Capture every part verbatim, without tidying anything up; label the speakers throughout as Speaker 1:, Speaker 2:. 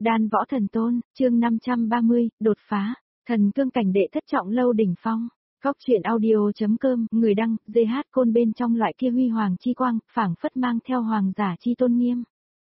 Speaker 1: Đan võ thần tôn, chương năm trăm ba mươi, đột phá, thần cương cảnh đệ thất trọng lâu đỉnh phong. Góc truyện audio.com, người đăng, giê hát Côn bên trong loại kia huy hoàng chi quang, phảng phất mang theo hoàng giả chi tôn nghiêm.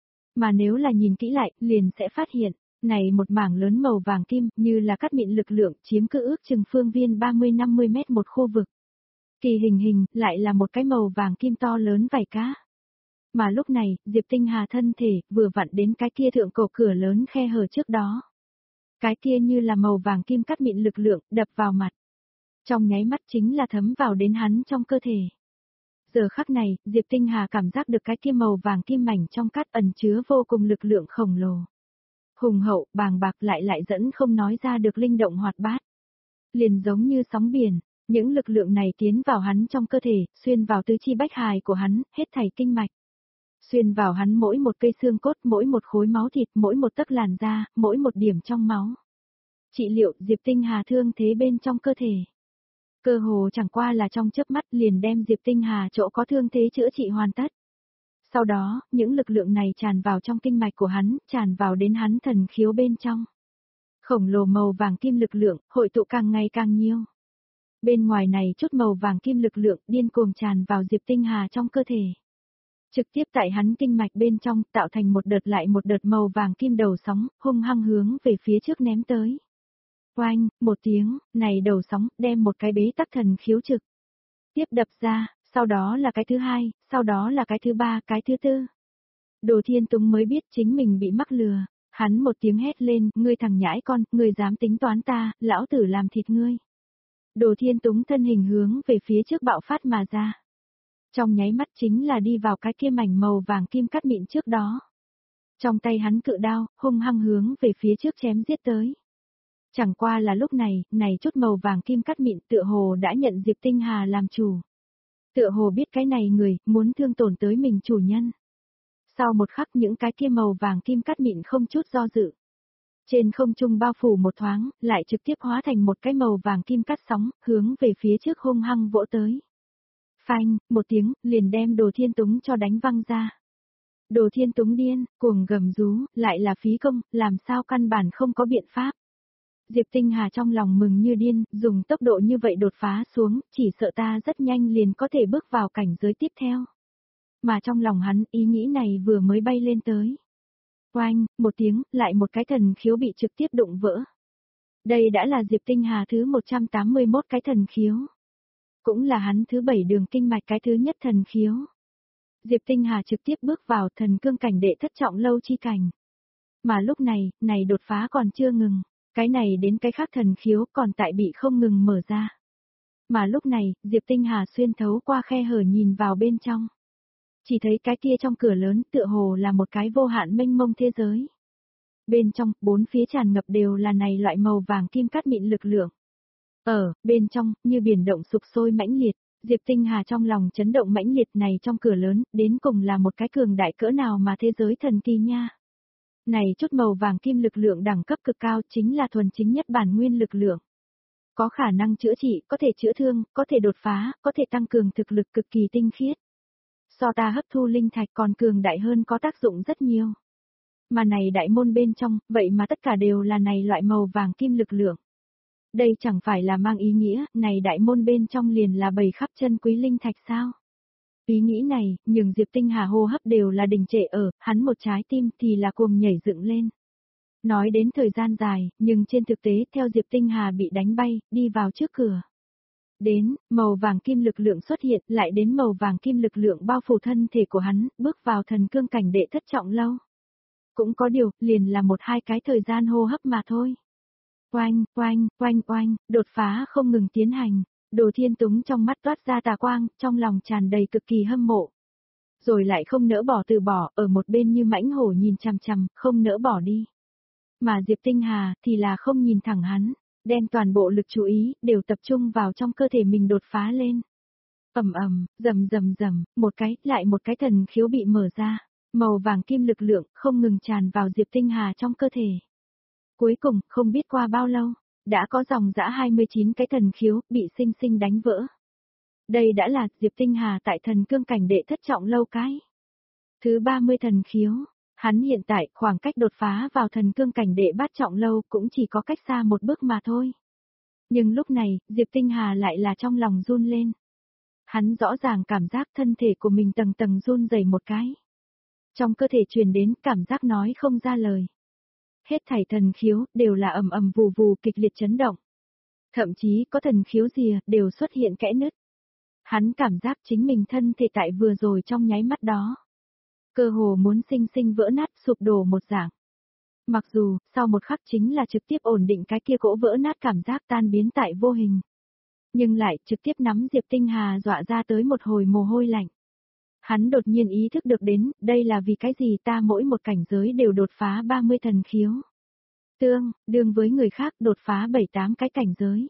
Speaker 1: Mà nếu là nhìn kỹ lại, liền sẽ phát hiện, này một mảng lớn màu vàng kim, như là cắt mịn lực lượng, chiếm cứ ước chừng phương viên ba mươi năm mươi mét một khu vực. Kỳ hình hình, lại là một cái màu vàng kim to lớn vảy cá. Mà lúc này, Diệp Tinh Hà thân thể, vừa vặn đến cái kia thượng cổ cửa lớn khe hở trước đó. Cái kia như là màu vàng kim cắt mịn lực lượng, đập vào mặt. Trong nháy mắt chính là thấm vào đến hắn trong cơ thể. Giờ khắc này, Diệp Tinh Hà cảm giác được cái kia màu vàng kim mảnh trong cát ẩn chứa vô cùng lực lượng khổng lồ. Hùng hậu, bàng bạc lại lại dẫn không nói ra được linh động hoạt bát. Liền giống như sóng biển, những lực lượng này tiến vào hắn trong cơ thể, xuyên vào tứ chi bách hài của hắn, hết thảy kinh mạch. Xuyên vào hắn mỗi một cây xương cốt, mỗi một khối máu thịt, mỗi một tấc làn da, mỗi một điểm trong máu. Trị liệu Diệp Tinh Hà thương thế bên trong cơ thể. Cơ hồ chẳng qua là trong chớp mắt liền đem Diệp Tinh Hà chỗ có thương thế chữa trị hoàn tất. Sau đó, những lực lượng này tràn vào trong kinh mạch của hắn, tràn vào đến hắn thần khiếu bên trong. Khổng lồ màu vàng kim lực lượng, hội tụ càng ngày càng nhiều. Bên ngoài này chút màu vàng kim lực lượng điên cuồng tràn vào Diệp Tinh Hà trong cơ thể. Trực tiếp tại hắn kinh mạch bên trong tạo thành một đợt lại một đợt màu vàng kim đầu sóng, hung hăng hướng về phía trước ném tới. Oanh, một tiếng, này đầu sóng đem một cái bế tắc thần khiếu trực. Tiếp đập ra, sau đó là cái thứ hai, sau đó là cái thứ ba, cái thứ tư. Đồ Thiên Túng mới biết chính mình bị mắc lừa, hắn một tiếng hét lên, ngươi thằng nhãi con, ngươi dám tính toán ta, lão tử làm thịt ngươi. Đồ Thiên Túng thân hình hướng về phía trước bạo phát mà ra. Trong nháy mắt chính là đi vào cái kia mảnh màu vàng kim cắt mịn trước đó. Trong tay hắn cự đao, hung hăng hướng về phía trước chém giết tới. Chẳng qua là lúc này, này chút màu vàng kim cắt mịn tựa hồ đã nhận Diệp Tinh Hà làm chủ. Tựa hồ biết cái này người, muốn thương tổn tới mình chủ nhân. Sau một khắc những cái kia màu vàng kim cắt mịn không chút do dự. Trên không trung bao phủ một thoáng, lại trực tiếp hóa thành một cái màu vàng kim cắt sóng, hướng về phía trước hung hăng vỗ tới. Phanh, một tiếng, liền đem Đồ Thiên Túng cho đánh văng ra. Đồ Thiên Túng điên, cuồng gầm rú, lại là phí công, làm sao căn bản không có biện pháp. Diệp Tinh Hà trong lòng mừng như điên, dùng tốc độ như vậy đột phá xuống, chỉ sợ ta rất nhanh liền có thể bước vào cảnh giới tiếp theo. Mà trong lòng hắn, ý nghĩ này vừa mới bay lên tới. Oanh, một tiếng, lại một cái thần khiếu bị trực tiếp đụng vỡ. Đây đã là Diệp Tinh Hà thứ một trăm tám mươi mốt cái thần khiếu. Cũng là hắn thứ bảy đường kinh mạch cái thứ nhất thần khiếu. Diệp Tinh Hà trực tiếp bước vào thần cương cảnh đệ thất trọng lâu chi cảnh. Mà lúc này, này đột phá còn chưa ngừng. Cái này đến cái khác thần khiếu còn tại bị không ngừng mở ra. Mà lúc này, Diệp Tinh Hà xuyên thấu qua khe hở nhìn vào bên trong. Chỉ thấy cái kia trong cửa lớn tựa hồ là một cái vô hạn mênh mông thế giới. Bên trong, bốn phía tràn ngập đều là này loại màu vàng kim cắt mịn lực lượng. Ở, bên trong, như biển động sục sôi mãnh liệt, Diệp Tinh Hà trong lòng chấn động mãnh liệt này trong cửa lớn, đến cùng là một cái cường đại cỡ nào mà thế giới thần kỳ nha. Này chút màu vàng kim lực lượng đẳng cấp cực cao chính là thuần chính nhất bản nguyên lực lượng. Có khả năng chữa trị, có thể chữa thương, có thể đột phá, có thể tăng cường thực lực cực kỳ tinh khiết. So ta hấp thu linh thạch còn cường đại hơn có tác dụng rất nhiều. Mà này đại môn bên trong, vậy mà tất cả đều là này loại màu vàng kim lực lượng. Đây chẳng phải là mang ý nghĩa, này đại môn bên trong liền là bầy khắp chân quý linh thạch sao? Ý nghĩ này, nhưng Diệp Tinh Hà hô hấp đều là đình trệ ở, hắn một trái tim thì là cuồng nhảy dựng lên. Nói đến thời gian dài, nhưng trên thực tế theo Diệp Tinh Hà bị đánh bay, đi vào trước cửa. Đến, màu vàng kim lực lượng xuất hiện, lại đến màu vàng kim lực lượng bao phủ thân thể của hắn, bước vào thần cương cảnh đệ thất trọng lâu. Cũng có điều, liền là một hai cái thời gian hô hấp mà thôi. Oanh, oanh, oanh oanh, đột phá không ngừng tiến hành. Đồ Thiên Túng trong mắt toát ra tà quang, trong lòng tràn đầy cực kỳ hâm mộ. Rồi lại không nỡ bỏ từ bỏ, ở một bên như mãnh hổ nhìn chằm chằm, không nỡ bỏ đi. Mà Diệp Tinh Hà thì là không nhìn thẳng hắn, đem toàn bộ lực chú ý đều tập trung vào trong cơ thể mình đột phá lên. Ầm ầm, rầm rầm rầm, một cái lại một cái thần khiếu bị mở ra, màu vàng kim lực lượng không ngừng tràn vào Diệp Tinh Hà trong cơ thể. Cuối cùng, không biết qua bao lâu, đã có dòng dã hai mươi chín cái thần khiếu bị sinh sinh đánh vỡ. Đây đã là Diệp Tinh Hà tại thần cương cảnh đệ thất trọng lâu cái. Thứ ba mươi thần khiếu, Hắn hiện tại khoảng cách đột phá vào thần cương cảnh đệ bát trọng lâu cũng chỉ có cách xa một bước mà thôi. Nhưng lúc này, Diệp Tinh Hà lại là trong lòng run lên. Hắn rõ ràng cảm giác thân thể của mình tầng tầng run rẩy một cái. Trong cơ thể truyền đến cảm giác nói không ra lời. Hết thảy thần khiếu đều là ầm ầm vù vù kịch liệt chấn động. Thậm chí có thần khiếu rìa đều xuất hiện kẽ nứt. Hắn cảm giác chính mình thân thể tại vừa rồi trong nháy mắt đó. Cơ hồ muốn sinh sinh vỡ nát sụp đổ một dạng. Mặc dù, sau một khắc chính là trực tiếp ổn định cái kia gỗ vỡ nát cảm giác tan biến tại vô hình. Nhưng lại trực tiếp nắm Diệp Tinh Hà dọa ra tới một hồi mồ hôi lạnh. Hắn đột nhiên ý thức được đến, đây là vì cái gì ta mỗi một cảnh giới đều đột phá ba mươi thần khiếu. Tương, đương với người khác đột phá bảy tám cái cảnh giới.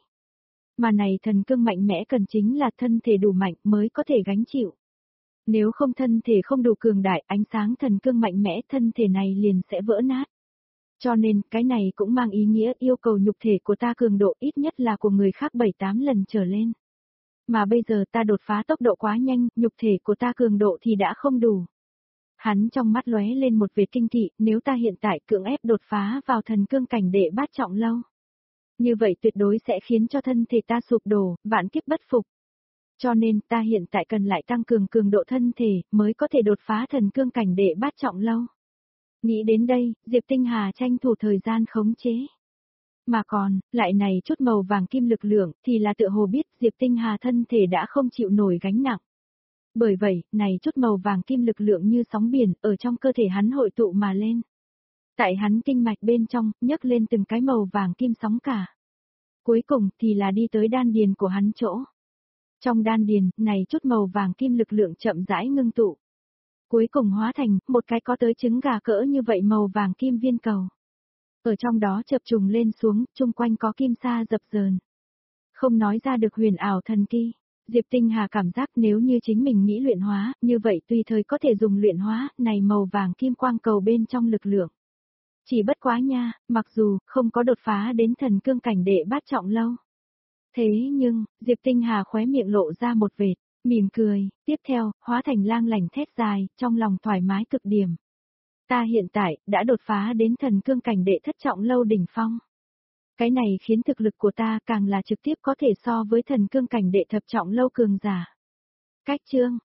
Speaker 1: Mà này thần cương mạnh mẽ cần chính là thân thể đủ mạnh mới có thể gánh chịu. Nếu không thân thể không đủ cường đại, ánh sáng thần cương mạnh mẽ thân thể này liền sẽ vỡ nát. Cho nên, cái này cũng mang ý nghĩa yêu cầu nhục thể của ta cường độ ít nhất là của người khác bảy tám lần trở lên. Mà bây giờ ta đột phá tốc độ quá nhanh, nhục thể của ta cường độ thì đã không đủ. Hắn trong mắt lóe lên một vệt kinh kỵ, nếu ta hiện tại cưỡng ép đột phá vào thần cương cảnh đệ bát trọng lâu. Như vậy tuyệt đối sẽ khiến cho thân thể ta sụp đổ, vạn kiếp bất phục. Cho nên ta hiện tại cần lại tăng cường cường độ thân thể, mới có thể đột phá thần cương cảnh đệ bát trọng lâu. Nghĩ đến đây, Diệp Tinh Hà tranh thủ thời gian khống chế. Mà còn, lại này chút màu vàng kim lực lượng, thì là tựa hồ biết Diệp Tinh Hà thân thể đã không chịu nổi gánh nặng. Bởi vậy, này chút màu vàng kim lực lượng như sóng biển, ở trong cơ thể hắn hội tụ mà lên. Tại hắn kinh mạch bên trong, nhấc lên từng cái màu vàng kim sóng cả. Cuối cùng, thì là đi tới đan điền của hắn chỗ. Trong đan điền, này chút màu vàng kim lực lượng chậm rãi ngưng tụ. Cuối cùng hóa thành, một cái có tới trứng gà cỡ như vậy màu vàng kim viên cầu. Ở trong đó chập trùng lên xuống, chung quanh có kim sa dập dờn. Không nói ra được huyền ảo thần kỳ. Diệp Tinh Hà cảm giác nếu như chính mình nghĩ luyện hóa, như vậy tùy thời có thể dùng luyện hóa, này màu vàng kim quang cầu bên trong lực lượng. Chỉ bất quá nha, mặc dù, không có đột phá đến thần cương cảnh đệ bát trọng lâu. Thế nhưng, Diệp Tinh Hà khóe miệng lộ ra một vệt, mỉm cười, tiếp theo, hóa thành lang lành thét dài, trong lòng thoải mái cực điểm. Ta hiện tại, đã đột phá đến thần cương cảnh đệ thất trọng lâu đỉnh phong. Cái này khiến thực lực của ta càng là trực tiếp có thể so với thần cương cảnh đệ thập trọng lâu cường giả. Cách chương,